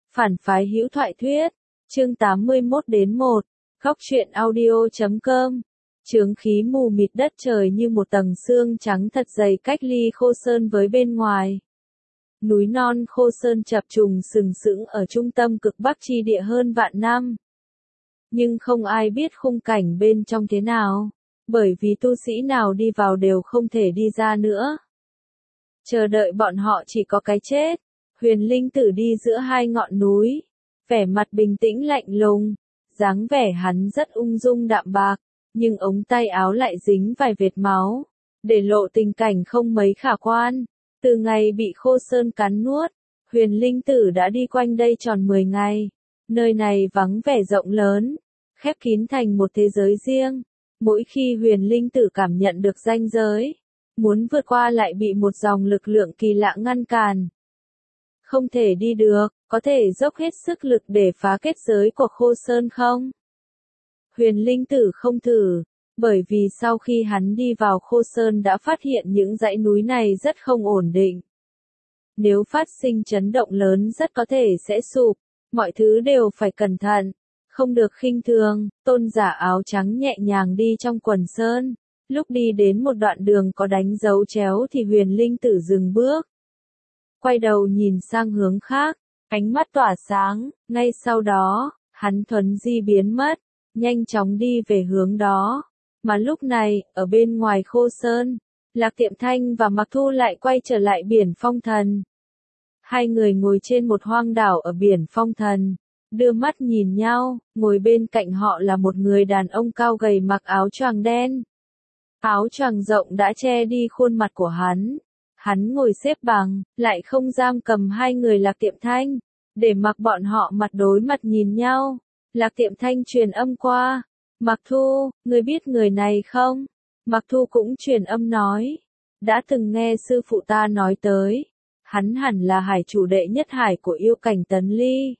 Phản phái hữu thoại thuyết, chương 81-1, góc truyện audio.com. Chướng khí mù mịt đất trời như một tầng sương trắng thật dày cách ly Khô Sơn với bên ngoài. Núi non Khô Sơn chập trùng sừng sững ở trung tâm cực bắc chi địa hơn vạn năm. Nhưng không ai biết khung cảnh bên trong thế nào, bởi vì tu sĩ nào đi vào đều không thể đi ra nữa. Chờ đợi bọn họ chỉ có cái chết. Huyền Linh Tử đi giữa hai ngọn núi, vẻ mặt bình tĩnh lạnh lùng, dáng vẻ hắn rất ung dung đạm bạc, nhưng ống tay áo lại dính vài vệt máu, để lộ tình cảnh không mấy khả quan. Từ ngày bị Khô Sơn cắn nuốt, Huyền Linh Tử đã đi quanh đây tròn 10 ngày. Nơi này vắng vẻ rộng lớn, khép kín thành một thế giới riêng. Mỗi khi Huyền Linh Tử cảm nhận được ranh giới, muốn vượt qua lại bị một dòng lực lượng kỳ lạ ngăn cản. Không thể đi được, có thể dốc hết sức lực để phá kết giới của Khô Sơn không? Huyền Linh Tử không thử, bởi vì sau khi hắn đi vào Khô Sơn đã phát hiện những dãy núi này rất không ổn định. Nếu phát sinh chấn động lớn rất có thể sẽ sụp, mọi thứ đều phải cẩn thận, không được khinh thường. Tôn giả áo trắng nhẹ nhàng đi trong quần sơn, lúc đi đến một đoạn đường có đánh dấu chéo thì Huyền Linh Tử dừng bước. Quay đầu nhìn sang hướng khác, ánh mắt tỏa sáng, ngay sau đó, hắn thuấn di biến mất, nhanh chóng đi về hướng đó. Mà lúc này, ở bên ngoài Khô Sơn, Lạc Tiệm Thanh và Mặc Thu lại quay trở lại biển Phong Thần. Hai người ngồi trên một hoang đảo ở biển Phong Thần, đưa mắt nhìn nhau, ngồi bên cạnh họ là một người đàn ông cao gầy mặc áo choàng đen. Áo choàng rộng đã che đi khuôn mặt của hắn. Hắn ngồi xếp bằng, lại không giam cầm hai người Lạc Tiệm Thanh, để mặc bọn họ mặt đối mặt nhìn nhau. Lạc Tiệm Thanh truyền âm qua, Mặc Thu, ngươi biết người này không? Mặc Thu cũng truyền âm nói, đã từng nghe sư phụ ta nói tới, hắn hẳn là hải chủ đệ nhất hải của yêu cảnh Tấn Ly.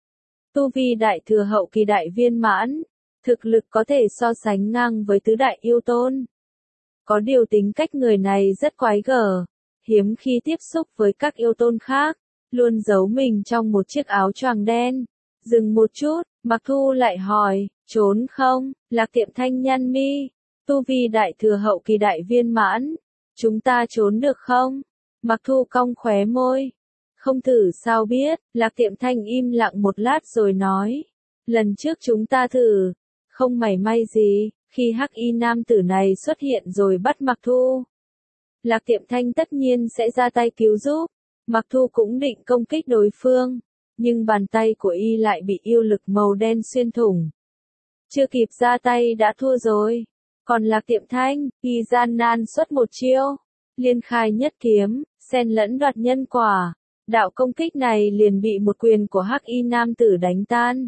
Tu vi đại thừa hậu kỳ đại viên mãn, thực lực có thể so sánh ngang với tứ đại yêu tôn. Có điều tính cách người này rất quái gở. Hiếm khi tiếp xúc với các yêu tôn khác, luôn giấu mình trong một chiếc áo choàng đen. Dừng một chút, Mặc Thu lại hỏi, trốn không? Lạc Tiệm Thanh nhăn mi, tu vi đại thừa hậu kỳ đại viên mãn, chúng ta trốn được không? Mặc Thu cong khóe môi, không thử sao biết. Lạc Tiệm Thanh im lặng một lát rồi nói, lần trước chúng ta thử, không mảy may gì, khi hắc y nam tử này xuất hiện rồi bắt Mặc Thu. Lạc Tiệm Thanh tất nhiên sẽ ra tay cứu giúp. Mặc Thu cũng định công kích đối phương, nhưng bàn tay của y lại bị yêu lực màu đen xuyên thủng. Chưa kịp ra tay đã thua rồi. Còn Lạc Tiệm Thanh, y gian nan xuất một chiêu, liên khai nhất kiếm, xen lẫn đoạt nhân quả. Đạo công kích này liền bị một quyền của hắc y nam tử đánh tan.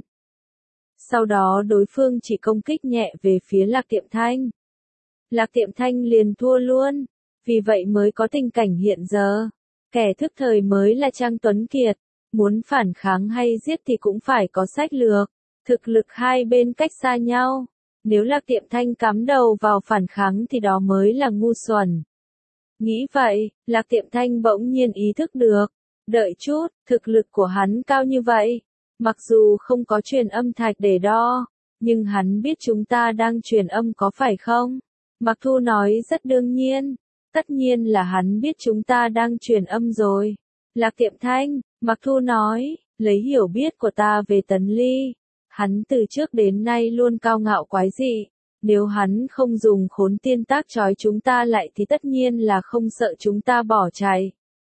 Sau đó đối phương chỉ công kích nhẹ về phía Lạc Tiệm Thanh. Lạc Tiệm Thanh liền thua luôn. Vì vậy mới có tình cảnh hiện giờ. Kẻ thức thời mới là Trang Tuấn Kiệt. Muốn phản kháng hay giết thì cũng phải có sách lược. Thực lực hai bên cách xa nhau. Nếu Lạc Tiệm Thanh cắm đầu vào phản kháng thì đó mới là ngu xuẩn. Nghĩ vậy, Lạc Tiệm Thanh bỗng nhiên ý thức được. Đợi chút, thực lực của hắn cao như vậy. Mặc dù không có truyền âm thạch để đo, nhưng hắn biết chúng ta đang truyền âm có phải không? Mặc Thu nói rất đương nhiên. Tất nhiên là hắn biết chúng ta đang truyền âm rồi. Lạc Tiệm Thanh, Mặc Thu nói, lấy hiểu biết của ta về Tấn Ly. Hắn từ trước đến nay luôn cao ngạo quái dị. Nếu hắn không dùng khốn tiên tác trói chúng ta lại thì tất nhiên là không sợ chúng ta bỏ chạy.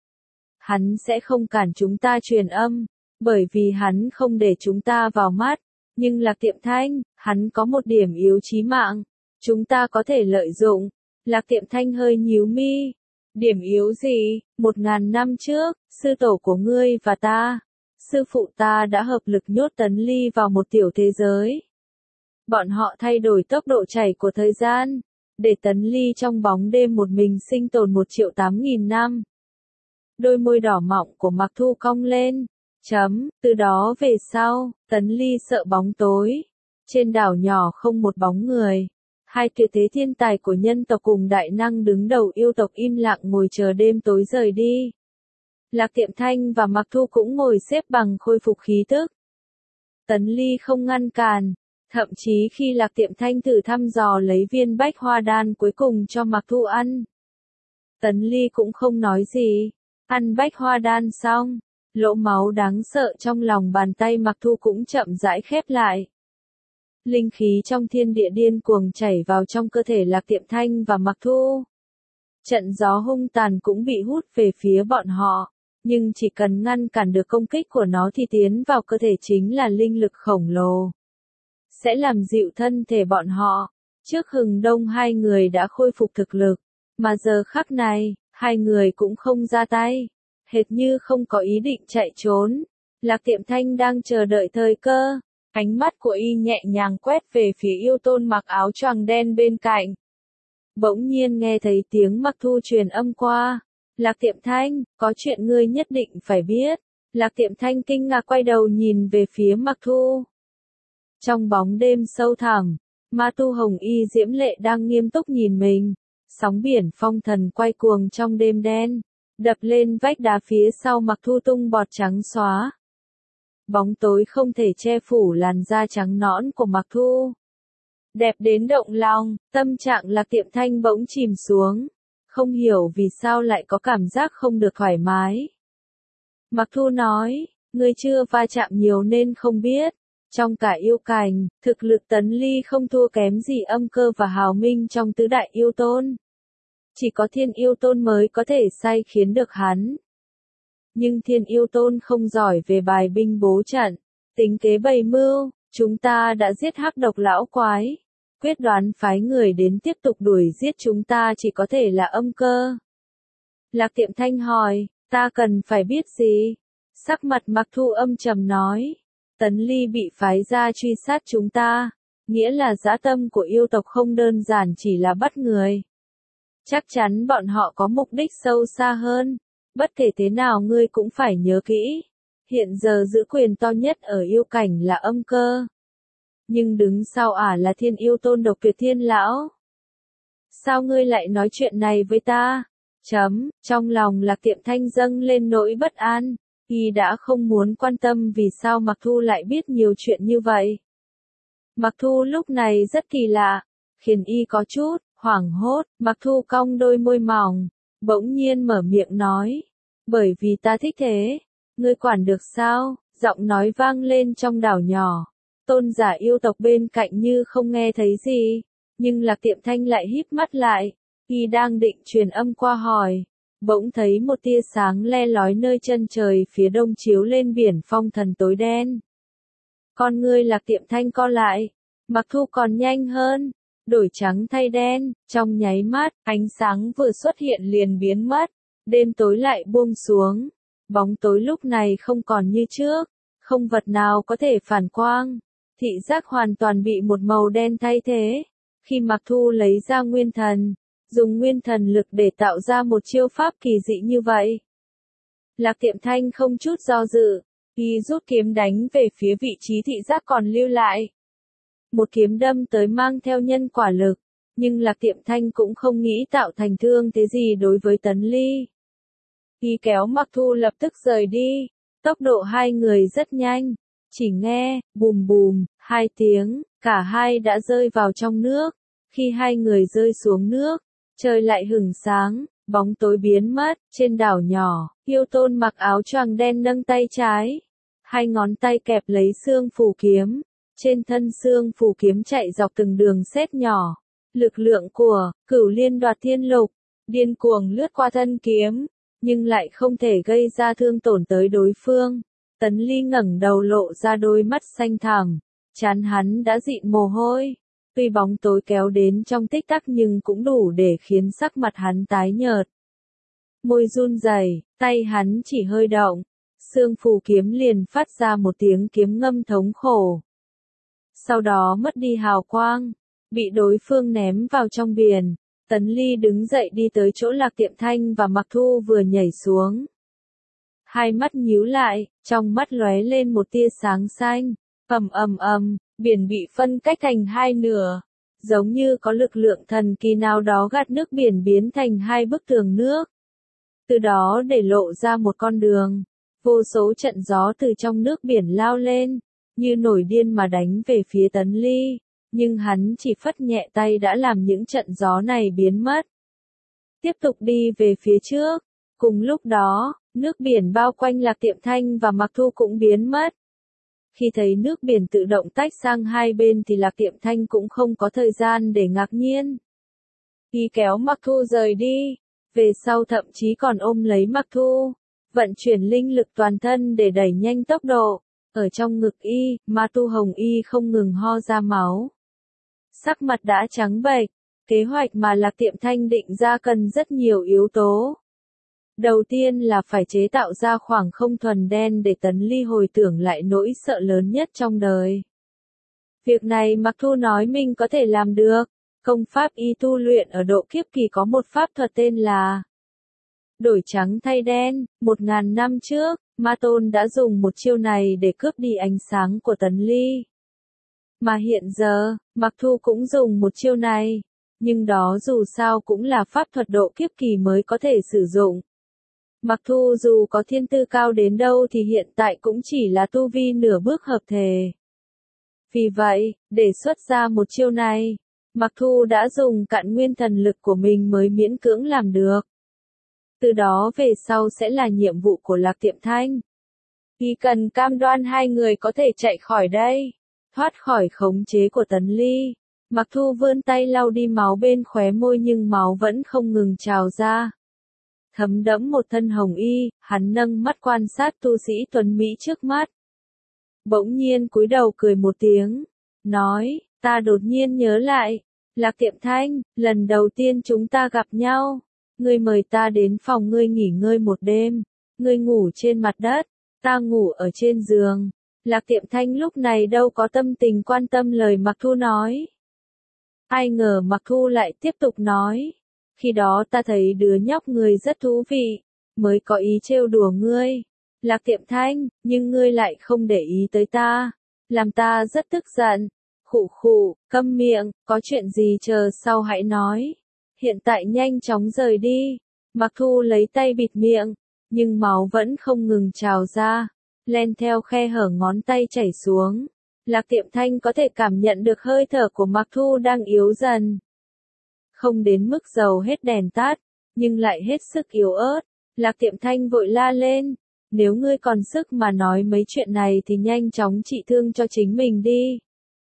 Hắn sẽ không cản chúng ta truyền âm, bởi vì hắn không để chúng ta vào mắt. Nhưng Lạc Tiệm Thanh, hắn có một điểm yếu chí mạng. Chúng ta có thể lợi dụng. Lạc Tiệm Thanh hơi nhíu mi. Điểm yếu gì? 1000 năm trước, sư tổ của ngươi và ta, sư phụ ta đã hợp lực nhốt Tấn Ly vào một tiểu thế giới. Bọn họ thay đổi tốc độ chảy của thời gian, để Tấn Ly trong bóng đêm một mình sinh tồn 1.800.000 năm. Đôi môi đỏ mọng của Mặc Thu cong lên. Từ đó về sau, Tấn Ly sợ bóng tối. Trên đảo nhỏ không một bóng người. Hai tuyệt thế thiên tài của nhân tộc cùng đại năng đứng đầu yêu tộc im lặng ngồi chờ đêm tối rời đi. Lạc Tiệm Thanh và Mặc Thu cũng ngồi xếp bằng khôi phục khí tức. Tấn Ly không ngăn cản, thậm chí khi Lạc Tiệm Thanh thử thăm dò lấy viên bách hoa đan cuối cùng cho Mặc Thu ăn. Tấn Ly cũng không nói gì, ăn bách hoa đan xong, lỗ máu đáng sợ trong lòng bàn tay Mặc Thu cũng chậm rãi khép lại. Linh khí trong thiên địa điên cuồng chảy vào trong cơ thể Lạc Tiệm Thanh và Mặc Thu. Trận gió hung tàn cũng bị hút về phía bọn họ, nhưng chỉ cần ngăn cản được công kích của nó thì tiến vào cơ thể chính là linh lực khổng lồ. Sẽ làm dịu thân thể bọn họ. Trước Hừng Đông hai người đã khôi phục thực lực, mà giờ khắc này, hai người cũng không ra tay, hệt như không có ý định chạy trốn. Lạc Tiệm Thanh đang chờ đợi thời cơ, ánh mắt của y nhẹ nhàng quét về phía yêu tôn mặc áo choàng đen bên cạnh. Bỗng nhiên nghe thấy tiếng Mặc Thu truyền âm qua. Lạc Tiệm Thanh, có chuyện ngươi nhất định phải biết. Lạc Tiệm Thanh kinh ngạc quay đầu nhìn về phía Mặc Thu. Trong bóng đêm sâu thẳm, ma tu hồng y diễm lệ đang nghiêm túc nhìn mình. Sóng biển phong thần quay cuồng trong đêm đen, đập lên vách đá phía sau Mặc Thu tung bọt trắng xóa. Bóng tối không thể che phủ làn da trắng nõn của Mặc Thu. Đẹp đến động lòng, tâm trạng Lạc Tiệm Thanh bỗng chìm xuống. Không hiểu vì sao lại có cảm giác không được thoải mái. Mặc Thu nói, ngươi chưa va chạm nhiều nên không biết. Trong cả yêu cảnh, thực lực Tấn Ly không thua kém gì Âm Cơ và Hào Minh trong tứ đại yêu tôn. Chỉ có Thiên Yêu Tôn mới có thể sai khiến được hắn. Nhưng Thiên Yêu Tôn không giỏi về bài binh bố trận, tính kế bày mưu, chúng ta đã giết hắc độc lão quái. Quyết đoán phái người đến tiếp tục đuổi giết chúng ta chỉ có thể là Âm Cơ. Lạc Tiệm Thanh hỏi, ta cần phải biết gì? Sắc mặt Mặc Thu âm trầm nói, Tấn Ly bị phái ra truy sát chúng ta, nghĩa là dã tâm của yêu tộc không đơn giản chỉ là bắt người. Chắc chắn bọn họ có mục đích sâu xa hơn, bất kể thế nào ngươi cũng phải nhớ kỹ. Hiện giờ giữ quyền to nhất ở yêu cảnh là Âm Cơ. Nhưng đứng sau là Thiên Yêu Tôn Độc Tuyệt Thiên Lão. Sao ngươi lại nói chuyện này với ta? Trong lòng Lạc Tiệm Thanh dâng lên nỗi bất an, y đã không muốn quan tâm vì sao Mặc Thu lại biết nhiều chuyện như vậy. Mặc Thu lúc này rất kỳ lạ, khiến y có chút hoảng hốt. Mặc Thu cong đôi môi mỏng, bỗng nhiên mở miệng nói, bởi vì ta thích thế, ngươi quản được sao? Giọng nói vang lên trong đảo nhỏ. Tôn giả yêu tộc bên cạnh như không nghe thấy gì, nhưng Lạc Tiệm Thanh lại híp mắt lại, y đang định truyền âm qua hỏi, bỗng thấy một tia sáng le lói nơi chân trời phía đông chiếu lên biển phong thần tối đen. Con ngươi Lạc Tiệm Thanh co lại, Mặc Thu còn nhanh hơn, đổi trắng thay đen, trong nháy mắt, ánh sáng vừa xuất hiện liền biến mất, đêm tối lại buông xuống, bóng tối lúc này không còn như trước, không vật nào có thể phản quang. Thị giác hoàn toàn bị một màu đen thay thế. Khi Mặc Thu lấy ra nguyên thần, dùng nguyên thần lực để tạo ra một chiêu pháp kỳ dị như vậy. Lạc Tiệm Thanh không chút do dự, y rút kiếm đánh về phía vị trí thị giác còn lưu lại. Một kiếm đâm tới mang theo nhân quả lực, nhưng Lạc Tiệm Thanh cũng không nghĩ tạo thành thương thế gì đối với Tấn Ly. Y kéo Mặc Thu lập tức rời đi, tốc độ hai người rất nhanh. Chỉ nghe, bùm bùm, hai tiếng, cả hai đã rơi vào trong nước. Khi hai người rơi xuống nước, trời lại hửng sáng, bóng tối biến mất. Trên đảo nhỏ, yêu tôn mặc áo choàng đen nâng tay trái. Hai ngón tay kẹp lấy xương phù kiếm. Trên thân xương phù kiếm chạy dọc từng đường sét nhỏ. Lực lượng của Cửu Liên Đoạt Thiên Lục điên cuồng lướt qua thân kiếm, nhưng lại không thể gây ra thương tổn tới đối phương. Tấn Ly ngẩng đầu lộ ra đôi mắt xanh thẳm, trán hắn đã dịn mồ hôi. Tuy bóng tối kéo đến trong tích tắc nhưng cũng đủ để khiến sắc mặt hắn tái nhợt. Môi run rẩy, tay hắn chỉ hơi động, xương phù kiếm liền phát ra một tiếng kiếm ngâm thống khổ. Sau đó mất đi hào quang, bị đối phương ném vào trong biển. Tấn Ly đứng dậy đi tới chỗ Lạc Tiệm Thanh và Mặc Thu vừa nhảy xuống. Hai mắt nhíu lại, trong mắt lóe lên một tia sáng xanh. Biển bị phân cách thành hai nửa, giống như có lực lượng thần kỳ nào đó gạt nước biển biến thành hai bức tường nước. từ đó để lộ ra một con đường. Vô số trận gió từ trong nước biển lao lên, như nổi điên mà đánh về phía Tấn Ly, nhưng hắn chỉ phất nhẹ tay đã làm những trận gió này biến mất. Tiếp tục đi về phía trước, cùng lúc đó, nước biển bao quanh Lạc Tiệm Thanh và Mặc Thu cũng biến mất. Khi thấy nước biển tự động tách sang hai bên thì Lạc Tiệm Thanh cũng không có thời gian để ngạc nhiên. Y kéo Mặc Thu rời đi, về sau thậm chí còn ôm lấy Mặc Thu, vận chuyển linh lực toàn thân để đẩy nhanh tốc độ. Ở trong ngực y, Ma Tu Hồng Y không ngừng ho ra máu. Sắc mặt đã trắng bệch, kế hoạch mà Lạc Tiệm Thanh định ra cần rất nhiều yếu tố. Đầu tiên là phải chế tạo ra khoảng không thuần đen để Tấn Ly hồi tưởng lại nỗi sợ lớn nhất trong đời. Việc này Mặc Thu nói mình có thể làm được. Công pháp y tu luyện ở độ kiếp kỳ có một pháp thuật tên là đổi trắng thay đen. 1000 năm trước, Ma Tôn đã dùng một chiêu này để cướp đi ánh sáng của Tấn Ly. Mà hiện giờ, Mặc Thu cũng dùng một chiêu này, nhưng đó dù sao cũng là pháp thuật độ kiếp kỳ mới có thể sử dụng. Mặc Thu dù có thiên tư cao đến đâu thì hiện tại cũng chỉ là tu vi nửa bước hợp thể. Vì vậy, để xuất ra một chiêu này, Mặc Thu đã dùng cạn nguyên thần lực của mình mới miễn cưỡng làm được. Từ đó về sau sẽ là nhiệm vụ của Lạc Tiệm Thanh. Y cần cam đoan hai người có thể chạy khỏi đây, thoát khỏi khống chế của Tấn Ly. Mặc Thu vươn tay lau đi máu bên khóe môi nhưng máu vẫn không ngừng trào ra. Thấm đẫm một thân hồng y, hắn nâng mắt quan sát tu sĩ tuấn Mỹ trước mắt. Bỗng nhiên cúi đầu cười một tiếng, nói, ta đột nhiên nhớ lại, Lạc Tiệm Thanh, lần đầu tiên chúng ta gặp nhau, ngươi mời ta đến phòng ngươi nghỉ ngơi một đêm, ngươi ngủ trên mặt đất, ta ngủ ở trên giường. Lạc Tiệm Thanh lúc này đâu có tâm tình quan tâm lời Mặc Thu nói. Ai ngờ Mặc Thu lại tiếp tục nói, khi đó ta thấy đứa nhóc ngươi rất thú vị, mới có ý trêu đùa ngươi, Lạc Tiệm Thanh, nhưng ngươi lại không để ý tới ta, làm ta rất tức giận. Khụ khụ, câm miệng, có chuyện gì chờ sau hãy nói. Hiện tại nhanh chóng rời đi. Mặc Thu lấy tay bịt miệng, nhưng máu vẫn không ngừng trào ra, len theo khe hở ngón tay chảy xuống. Lạc Tiệm Thanh có thể cảm nhận được hơi thở của Mặc Thu đang yếu dần. Không đến mức dầu hết đèn tắt, nhưng lại hết sức yếu ớt. Lạc Tiệm Thanh vội la lên, nếu ngươi còn sức mà nói mấy chuyện này thì nhanh chóng trị thương cho chính mình đi.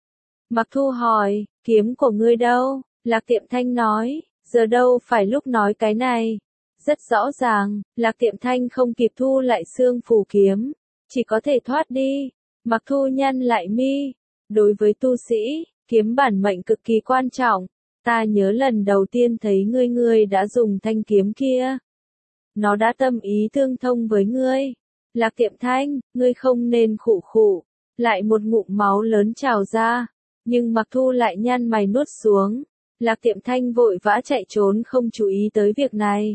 Mặc Thu hỏi, kiếm của ngươi đâu? Lạc Tiệm Thanh nói, giờ đâu phải lúc nói cái này. Rất rõ ràng, Lạc Tiệm Thanh không kịp thu lại xương phù kiếm, chỉ có thể thoát đi. Mặc Thu nhăn lại mi, đối với tu sĩ, kiếm bản mệnh cực kỳ quan trọng. Ta nhớ lần đầu tiên thấy ngươi đã dùng thanh kiếm kia. Nó đã tâm ý tương thông với ngươi. Lạc Tiệm Thanh, ngươi không nên khụ khụ. Lại một ngụm máu lớn trào ra. Nhưng Mặc Thu lại nhăn mày nuốt xuống. Lạc Tiệm Thanh vội vã chạy trốn không chú ý tới việc này.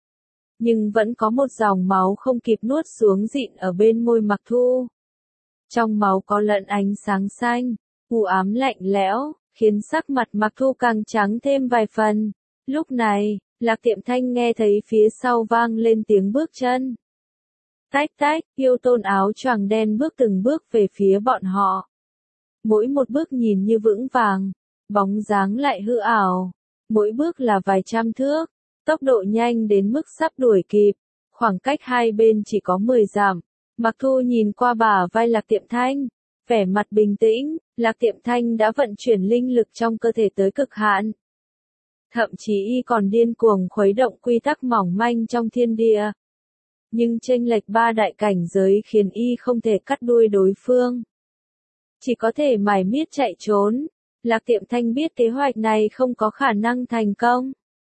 Nhưng vẫn có một dòng máu không kịp nuốt xuống dịn ở bên môi Mặc Thu. Trong máu có lẫn ánh sáng xanh, u ám lạnh lẽo, khiến sắc mặt Mặc Thu càng trắng thêm vài phần. Lúc này, Lạc Tiệm Thanh nghe thấy phía sau vang lên tiếng bước chân. Tách tách, yêu tôn áo choàng đen bước từng bước về phía bọn họ. Mỗi một bước nhìn như vững vàng, bóng dáng lại hư ảo. Mỗi bước là vài trăm thước, tốc độ nhanh đến mức sắp đuổi kịp. Khoảng cách hai bên chỉ có 10 dặm. Mặc Thu nhìn qua bả vai Lạc Tiệm Thanh, vẻ mặt bình tĩnh. Lạc Tiệm Thanh đã vận chuyển linh lực trong cơ thể tới cực hạn. Thậm chí y còn điên cuồng khuấy động quy tắc mỏng manh trong thiên địa. Nhưng chênh lệch 3 đại cảnh giới khiến y không thể cắt đuôi đối phương. Chỉ có thể mải miết chạy trốn. Lạc Tiệm Thanh biết kế hoạch này không có khả năng thành công.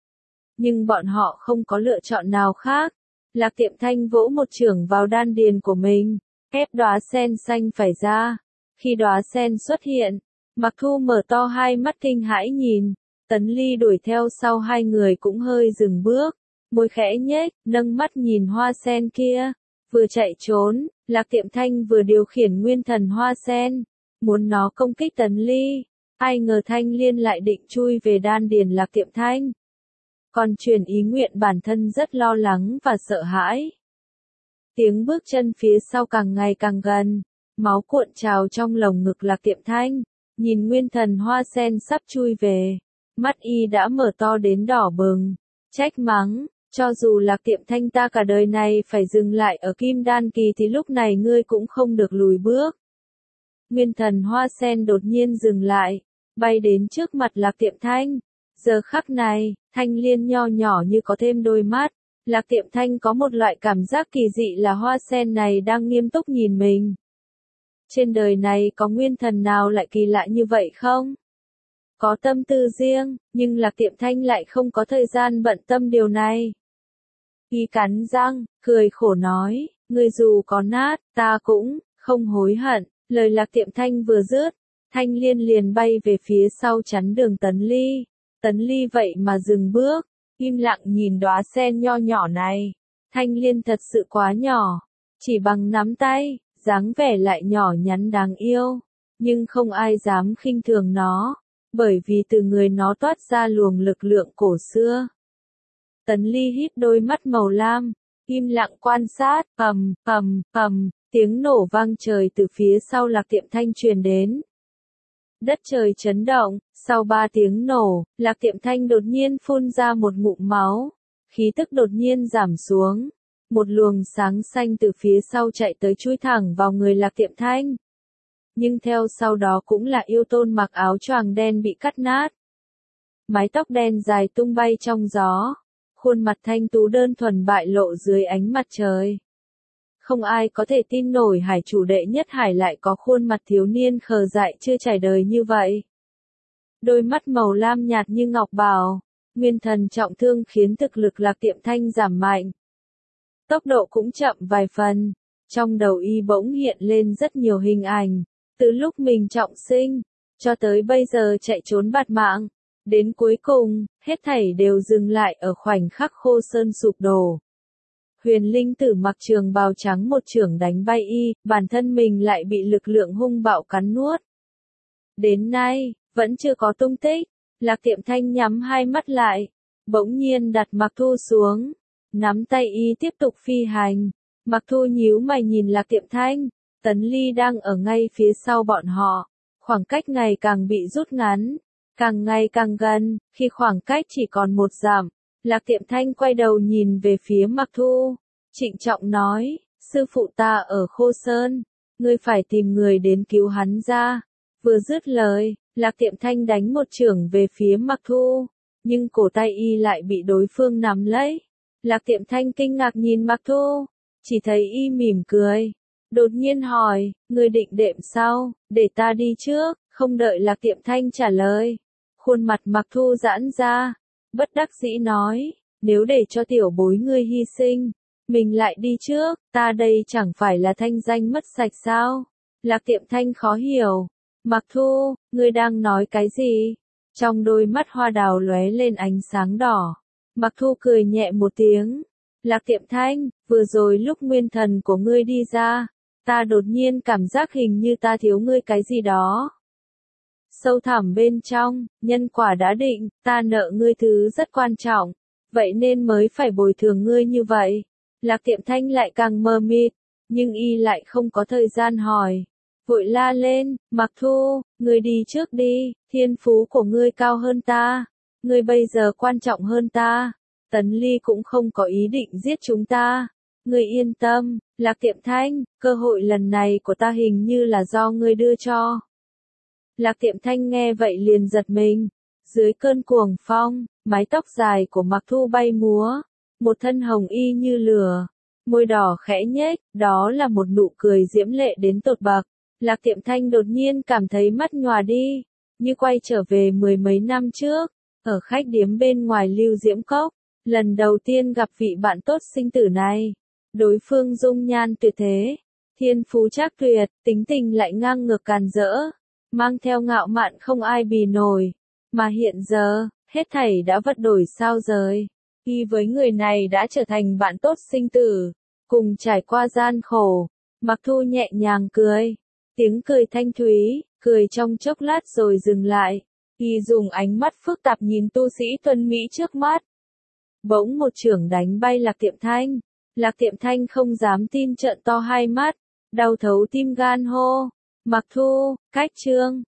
Nhưng bọn họ không có lựa chọn nào khác. Lạc Tiệm Thanh vỗ một chưởng vào đan điền của mình, ép đóa sen xanh phải ra. Khi đóa sen xuất hiện, Mặc Thu mở to hai mắt kinh hãi nhìn. Tấn Ly đuổi theo sau hai người cũng hơi dừng bước, môi khẽ nhếch, nâng mắt nhìn hoa sen kia. Vừa chạy trốn, Lạc Tiệm Thanh vừa điều khiển nguyên thần hoa sen, muốn nó công kích Tấn Ly. Ai ngờ Thanh Liên lại định chui về đan điền Lạc Tiệm Thanh. còn truyền ý nguyện bản thân rất lo lắng và sợ hãi. Tiếng bước chân phía sau càng ngày càng gần, máu cuộn trào trong lồng ngực Lạc Tiệm Thanh, nhìn nguyên thần hoa sen sắp chui về, mắt y đã mở to đến đỏ bừng, trách mắng, cho dù Lạc Tiệm Thanh ta cả đời này phải dừng lại ở Kim Đan kỳ thì lúc này ngươi cũng không được lùi bước. Nguyên thần hoa sen đột nhiên dừng lại, bay đến trước mặt Lạc Tiệm Thanh. Giờ khắc này, Thanh Liên nho nhỏ như có thêm đôi mắt. Lạc Tiệm Thanh có một loại cảm giác kỳ dị là hoa sen này đang nghiêm túc nhìn mình. Trên đời này có nguyên thần nào lại kỳ lạ như vậy không? Có tâm tư riêng, nhưng Lạc Tiệm Thanh lại không có thời gian bận tâm điều này. Y cắn răng, cười khổ nói, ngươi dù có nát, ta cũng không hối hận. Lời Lạc Tiệm Thanh vừa dứt, Thanh Liên liền bay về phía sau chắn đường Tấn Ly. Tấn Ly vậy mà dừng bước, im lặng nhìn đóa sen nho nhỏ này. Thanh Liên thật sự quá nhỏ, chỉ bằng nắm tay, dáng vẻ lại nhỏ nhắn đáng yêu, nhưng không ai dám khinh thường nó, bởi vì từ người nó toát ra luồng lực lượng cổ xưa. Tấn Ly híp đôi mắt màu lam, im lặng quan sát, tiếng nổ vang trời từ phía sau Lạc Tiệm Thanh truyền đến. Đất trời chấn động, sau 3 tiếng nổ, Lạc Tiệm Thanh đột nhiên phun ra một ngụm máu, khí tức đột nhiên giảm xuống. Một luồng sáng xanh từ phía sau chạy tới chui thẳng vào người Lạc Tiệm Thanh. Nhưng theo sau đó cũng là yêu tôn mặc áo choàng đen bị cắt nát. Mái tóc đen dài tung bay trong gió, khuôn mặt thanh tú đơn thuần bại lộ dưới ánh mặt trời. Không ai có thể tin nổi hải chủ đệ nhất hải lại có khuôn mặt thiếu niên khờ dại chưa trải đời như vậy. Đôi mắt màu lam nhạt như ngọc bào, nguyên thần trọng thương khiến thực lực Lạc Tiệm Thanh giảm mạnh. Tốc độ cũng chậm vài phần, trong đầu y bỗng hiện lên rất nhiều hình ảnh, từ lúc mình trọng sinh, cho tới bây giờ chạy trốn bạt mạng, đến cuối cùng, hết thảy đều dừng lại ở khoảnh khắc Khô Sơn sụp đổ. Huyền Linh Tử mặc trường bào trắng một chưởng đánh bay y, bản thân mình lại bị lực lượng hung bạo cắn nuốt. Đến nay, vẫn chưa có tung tích, Lạc Tiệm Thanh nhắm hai mắt lại, bỗng nhiên đặt Mặc Thu xuống, nắm tay y tiếp tục phi hành. Mặc Thu nhíu mày nhìn Lạc Tiệm Thanh, Tấn Ly đang ở ngay phía sau bọn họ, khoảng cách ngày càng bị rút ngắn, càng ngày càng gần, khi khoảng cách chỉ còn 1 dặm. Lạc Tiệm Thanh quay đầu nhìn về phía Mặc Thu, trịnh trọng nói, sư phụ ta ở Khô Sơn, ngươi phải tìm người đến cứu hắn ra. Vừa dứt lời, Lạc Tiệm Thanh đánh một chưởng về phía Mặc Thu, nhưng cổ tay y lại bị đối phương nắm lấy. Lạc Tiệm Thanh kinh ngạc nhìn Mặc Thu, chỉ thấy y mỉm cười, đột nhiên hỏi, ngươi định đệm sau, để ta đi trước. Không đợi Lạc Tiệm Thanh trả lời, khuôn mặt Mặc Thu giãn ra, bất đắc dĩ nói, nếu để cho tiểu bối ngươi hy sinh, mình lại đi trước, ta đây chẳng phải là thanh danh mất sạch sao? Lạc Tiệm Thanh khó hiểu, Mặc Thu, ngươi đang nói cái gì? Trong đôi mắt hoa đào lóe lên ánh sáng đỏ, Mặc Thu cười nhẹ một tiếng, Lạc Tiệm Thanh, vừa rồi lúc nguyên thần của ngươi đi ra, ta đột nhiên cảm giác hình như ta thiếu ngươi cái gì đó. Sâu thẳm bên trong, nhân quả đã định, ta nợ ngươi thứ rất quan trọng, vậy nên mới phải bồi thường ngươi như vậy. Lạc Tiệm Thanh lại càng mờ mịt, nhưng y lại không có thời gian hỏi. Vội la lên, Mặc Thu, ngươi đi trước đi, thiên phú của ngươi cao hơn ta, ngươi bây giờ quan trọng hơn ta, Tấn Ly cũng không có ý định giết chúng ta. Ngươi yên tâm, Lạc Tiệm Thanh, cơ hội lần này của ta hình như là do ngươi đưa cho. Lạc Tiệm Thanh nghe vậy liền giật mình, dưới cơn cuồng phong, mái tóc dài của Mặc Thu bay múa, một thân hồng y như lửa, môi đỏ khẽ nhếch, đó là một nụ cười diễm lệ đến tột bậc. Lạc Tiệm Thanh đột nhiên cảm thấy mắt nhòa đi, như quay trở về 10 mấy năm trước, ở khách điếm bên ngoài Lưu Diễm Cốc, lần đầu tiên gặp vị bạn tốt sinh tử này. Đối phương dung nhan tuyệt thế, thiên phú trác tuyệt, tính tình lại ngang ngược càn rỡ, mang theo ngạo mạn không ai bì nổi, mà hiện giờ, hết thảy đã vật đổi sao rời. Y với người này đã trở thành bạn tốt sinh tử, cùng trải qua gian khổ. Mặc Thu nhẹ nhàng cười, tiếng cười thanh thúy, cười trong chốc lát rồi dừng lại. Y dùng ánh mắt phức tạp nhìn tu sĩ tuấn Mỹ trước mắt. Bỗng một chưởng đánh bay Lạc Tiệm Thanh. Lạc Tiệm Thanh không dám tin trợn to hai mắt, đau thấu tim gan hô. Mặc Thu, cách chương.